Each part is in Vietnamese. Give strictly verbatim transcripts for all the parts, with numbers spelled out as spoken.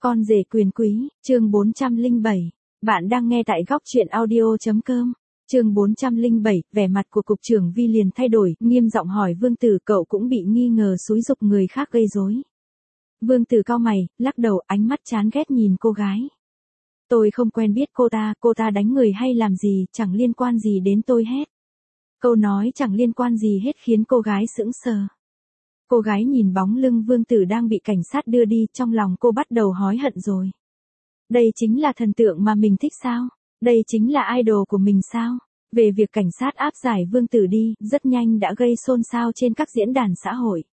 Con rể quyền quý, chương bốn trăm lẻ bảy. Bạn đang nghe tại góc truyện audio chấm com. Chương bốn trăm lẻ bảy, vẻ mặt của cục trưởng Vi liền thay đổi, nghiêm giọng hỏi Vương Tử, cậu cũng bị nghi ngờ xúi giục người khác gây rối. Vương Tử cau mày, lắc đầu, ánh mắt chán ghét nhìn cô gái. Tôi không quen biết cô ta, cô ta đánh người hay làm gì, chẳng liên quan gì đến tôi hết. Câu nói chẳng liên quan gì hết khiến cô gái sững sờ. Cô gái nhìn bóng lưng Vương Tử đang bị cảnh sát đưa đi, trong lòng cô bắt đầu hối hận rồi. Đây chính là thần tượng mà mình thích sao? Đây chính là idol của mình sao? Về việc cảnh sát áp giải Vương Tử đi, rất nhanh đã gây xôn xao trên các diễn đàn xã hội.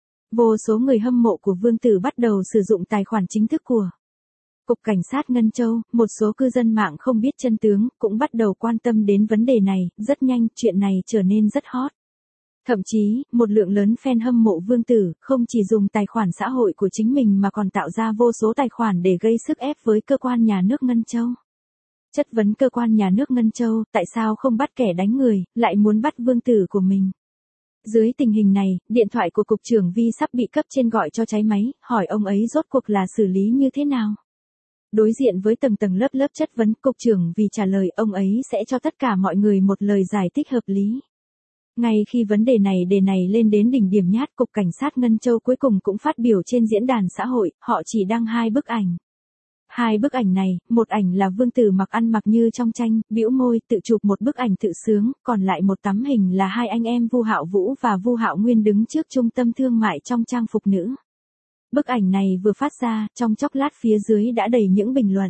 Vô số người hâm mộ của Vương Tử bắt đầu sử dụng tài khoản chính thức của Cục Cảnh sát Ngân Châu, một số cư dân mạng không biết chân tướng, cũng bắt đầu quan tâm đến vấn đề này, rất nhanh, chuyện này trở nên rất hot. Thậm chí, một lượng lớn fan hâm mộ Vương Tử, không chỉ dùng tài khoản xã hội của chính mình mà còn tạo ra vô số tài khoản để gây sức ép với cơ quan nhà nước Ngân Châu. Chất vấn cơ quan nhà nước Ngân Châu, tại sao không bắt kẻ đánh người, lại muốn bắt Vương Tử của mình. Dưới tình hình này, điện thoại của Cục trưởng Vi sắp bị cấp trên gọi cho cháy máy, hỏi ông ấy rốt cuộc là xử lý như thế nào. Đối diện với tầng tầng lớp lớp chất vấn, Cục trưởng Vi trả lời ông ấy sẽ cho tất cả mọi người một lời giải thích hợp lý. Ngay khi vấn đề này đề này lên đến đỉnh điểm nhát, Cục Cảnh sát Ngân Châu cuối cùng cũng phát biểu trên diễn đàn xã hội, họ chỉ đăng hai bức ảnh. Hai bức ảnh này, một ảnh là Vương Tử mặc ăn mặc như trong tranh, bĩu môi, tự chụp một bức ảnh tự sướng, còn lại một tấm hình là hai anh em Vu Hạo Vũ và Vu Hạo Nguyên đứng trước trung tâm thương mại trong trang phục nữ. Bức ảnh này vừa phát ra, trong chốc lát phía dưới đã đầy những bình luận.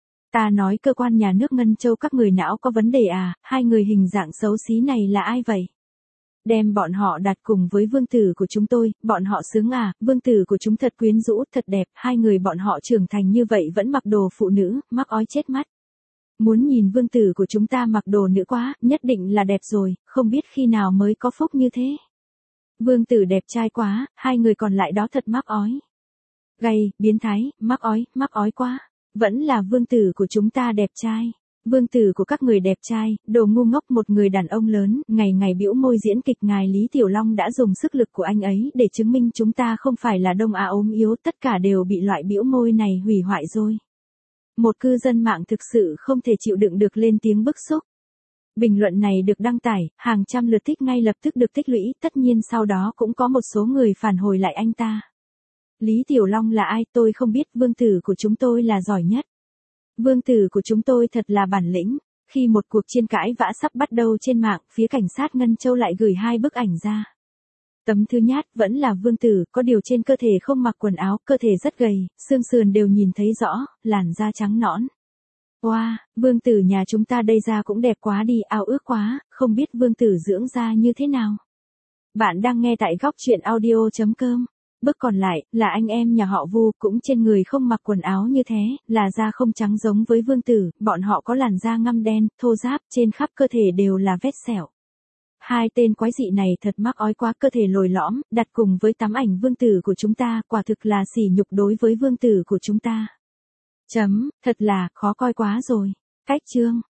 Ta nói cơ quan nhà nước Ngân Châu các người não có vấn đề à, hai người hình dạng xấu xí này là ai vậy? Đem bọn họ đặt cùng với Vương Tử của chúng tôi, bọn họ sướng à, Vương Tử của chúng thật quyến rũ, thật đẹp, hai người bọn họ trưởng thành như vậy vẫn mặc đồ phụ nữ, mắc ói chết mắt. Muốn nhìn Vương Tử của chúng ta mặc đồ nữ quá, nhất định là đẹp rồi, không biết khi nào mới có phúc như thế. Vương Tử đẹp trai quá, hai người còn lại đó thật mắc ói. Gay, biến thái, mắc ói, mắc ói quá. Vẫn là Vương Tử của chúng ta đẹp trai. Vương Tử của các người đẹp trai, đồ ngu ngốc, một người đàn ông lớn, ngày ngày bĩu môi diễn kịch. Ngài Lý Tiểu Long đã dùng sức lực của anh ấy để chứng minh chúng ta không phải là Đông Á ốm yếu, tất cả đều bị loại bĩu môi này hủy hoại rồi. Một cư dân mạng thực sự không thể chịu đựng được lên tiếng bức xúc. Bình luận này được đăng tải, hàng trăm lượt thích ngay lập tức được tích lũy, tất nhiên sau đó cũng có một số người phản hồi lại anh ta. Lý Tiểu Long là ai, tôi không biết, Vương Tử của chúng tôi là giỏi nhất. Vương Tử của chúng tôi thật là bản lĩnh. Khi một cuộc tranh cãi vã sắp bắt đầu trên mạng, phía cảnh sát Ngân Châu lại gửi hai bức ảnh ra. Tấm thứ nhất vẫn là Vương Tử, có điều trên cơ thể không mặc quần áo, cơ thể rất gầy, xương sườn đều nhìn thấy rõ, làn da trắng nõn. Wow, Vương Tử nhà chúng ta đây da cũng đẹp quá đi, ao ước quá, không biết Vương Tử dưỡng da như thế nào. Bạn đang nghe tại góc truyện audio chấm com. Bức còn lại, là anh em nhà họ Vu, cũng trên người không mặc quần áo như thế, là da không trắng giống với Vương Tử, bọn họ có làn da ngăm đen, thô ráp, trên khắp cơ thể đều là vết sẹo. Hai tên quái dị này thật mắc ói quá, cơ thể lồi lõm, đặt cùng với tấm ảnh Vương Tử của chúng ta, quả thực là sỉ nhục đối với Vương Tử của chúng ta. Chấm, thật là, khó coi quá rồi. Cách chương.